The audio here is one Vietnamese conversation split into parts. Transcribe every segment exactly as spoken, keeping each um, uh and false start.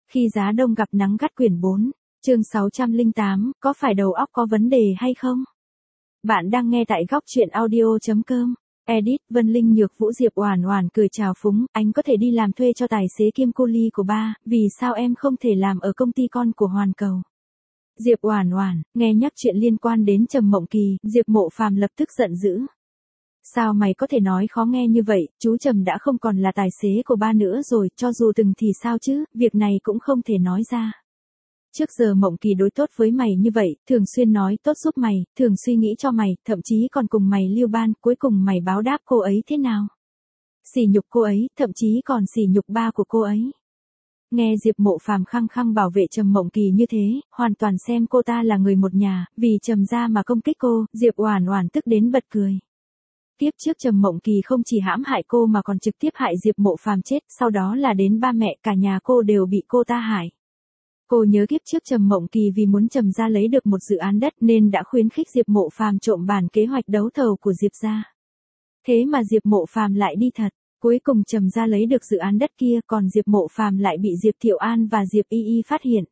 Khi giá đông gặp nắng gắt quyển bốn, chương sáu trăm lẻ tám, có phải đầu óc có vấn đề hay không? Bạn đang nghe tại góc truyện audio chấm com. Edit, Vân Linh Nhược Vũ Diệp Oản Oản cười chào phúng, anh có thể đi làm thuê cho tài xế kiêm cô ly của ba, vì sao em không thể làm ở công ty con của Hoàn Cầu? Diệp Oản Oản, nghe nhắc chuyện liên quan đến Trầm Mộng Kỳ, Diệp Mộ Phàm lập tức giận dữ. Sao mày có thể nói khó nghe như vậy, chú Trầm đã không còn là tài xế của ba nữa rồi, cho dù từng thì sao chứ, việc này cũng không thể nói ra. Trước giờ Mộng Kỳ đối tốt với mày như vậy, thường xuyên nói tốt giúp mày, thường suy nghĩ cho mày, thậm chí còn cùng mày lưu ban, cuối cùng mày báo đáp cô ấy thế nào? Sỉ nhục cô ấy, thậm chí còn sỉ nhục ba của cô ấy. Nghe Diệp Mộ Phàm khăng khăng bảo vệ Trầm Mộng Kỳ như thế, hoàn toàn xem cô ta là người một nhà, vì Trầm gia mà công kích cô, Diệp Oản Oản tức đến bật cười. Tiếp trước Trầm Mộng Kỳ không chỉ hãm hại cô mà còn trực tiếp hại Diệp Mộ Phàm chết, sau đó là đến ba mẹ cả nhà cô đều bị cô ta hại. Cô nhớ kiếp trước Trầm Mộng Kỳ vì muốn Trầm gia lấy được một dự án đất nên đã khuyến khích Diệp Mộ Phàm trộm bản kế hoạch đấu thầu của Diệp gia. Thế mà Diệp Mộ Phàm lại đi thật, cuối cùng Trầm gia lấy được dự án đất kia, còn Diệp Mộ Phàm lại bị Diệp Thiệu An và Diệp Y Y phát hiện.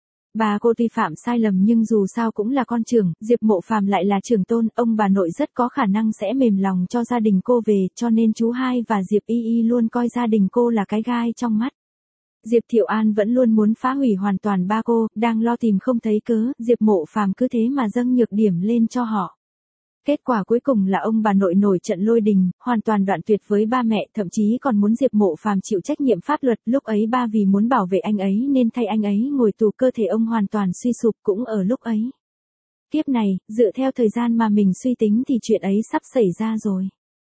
Bà cô tuy phạm sai lầm nhưng dù sao cũng là con trưởng, Diệp Mộ Phàm lại là trưởng tôn, ông bà nội rất có khả năng sẽ mềm lòng cho gia đình cô về, cho nên chú hai và Diệp Y Y luôn coi gia đình cô là cái gai trong mắt. Diệp Thiệu An vẫn luôn muốn phá hủy hoàn toàn ba cô, đang lo tìm không thấy cớ, Diệp Mộ Phàm cứ thế mà dâng nhược điểm lên cho họ. Kết quả cuối cùng là ông bà nội nổi trận lôi đình, hoàn toàn đoạn tuyệt với ba mẹ, thậm chí còn muốn Diệp Mộ Phàm chịu trách nhiệm pháp luật, lúc ấy ba vì muốn bảo vệ anh ấy nên thay anh ấy ngồi tù, cơ thể ông hoàn toàn suy sụp cũng ở lúc ấy. Kiếp này, dựa theo thời gian mà mình suy tính thì chuyện ấy sắp xảy ra rồi.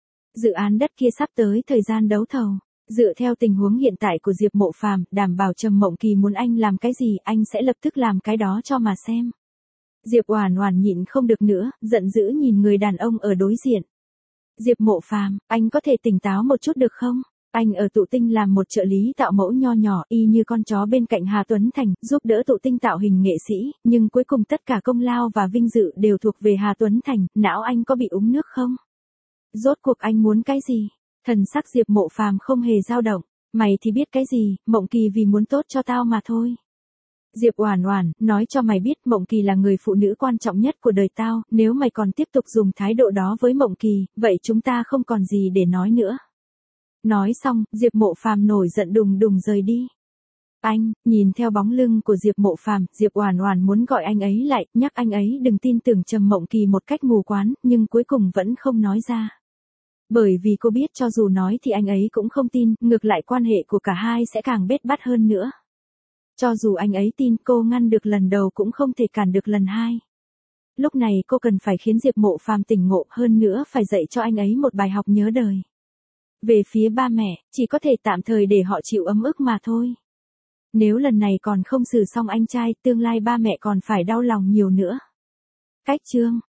Dự án đất kia sắp tới thời gian đấu thầu. Dựa theo tình huống hiện tại của Diệp Mộ Phàm, đảm bảo Trầm Mộng Kỳ muốn anh làm cái gì, anh sẽ lập tức làm cái đó cho mà xem. Diệp Oản Oản nhịn không được nữa, giận dữ nhìn người đàn ông ở đối diện. Diệp Mộ Phàm, anh có thể tỉnh táo một chút được không? Anh ở Tụ Tinh làm một trợ lý tạo mẫu nho nhỏ, y như con chó bên cạnh Hà Tuấn Thành, giúp đỡ Tụ Tinh tạo hình nghệ sĩ, nhưng cuối cùng tất cả công lao và vinh dự đều thuộc về Hà Tuấn Thành, não anh có bị uống nước không? Rốt cuộc anh muốn cái gì? Thần sắc Diệp Mộ Phàm không hề dao động, mày thì biết cái gì, Mộng Kỳ vì muốn tốt cho tao mà thôi. Diệp Oản Oản, nói cho mày biết Mộng Kỳ là người phụ nữ quan trọng nhất của đời tao, nếu mày còn tiếp tục dùng thái độ đó với Mộng Kỳ, vậy chúng ta không còn gì để nói nữa. Nói xong, Diệp Mộ Phàm nổi giận đùng đùng rời đi. Anh, nhìn theo bóng lưng của Diệp Mộ Phàm, Diệp Oản Oản muốn gọi anh ấy lại, nhắc anh ấy đừng tin tưởng Trầm Mộng Kỳ một cách mù quáng, nhưng cuối cùng vẫn không nói ra. Bởi vì cô biết cho dù nói thì anh ấy cũng không tin, ngược lại quan hệ của cả hai sẽ càng bết bát hơn nữa. Cho dù anh ấy tin, cô ngăn được lần đầu cũng không thể cản được lần hai. Lúc này cô cần phải khiến Diệp Mộ Phàm tỉnh ngộ, hơn nữa phải dạy cho anh ấy một bài học nhớ đời. Về phía ba mẹ, chỉ có thể tạm thời để họ chịu ấm ức mà thôi. Nếu lần này còn không xử xong anh trai, tương lai ba mẹ còn phải đau lòng nhiều nữa. Cách chương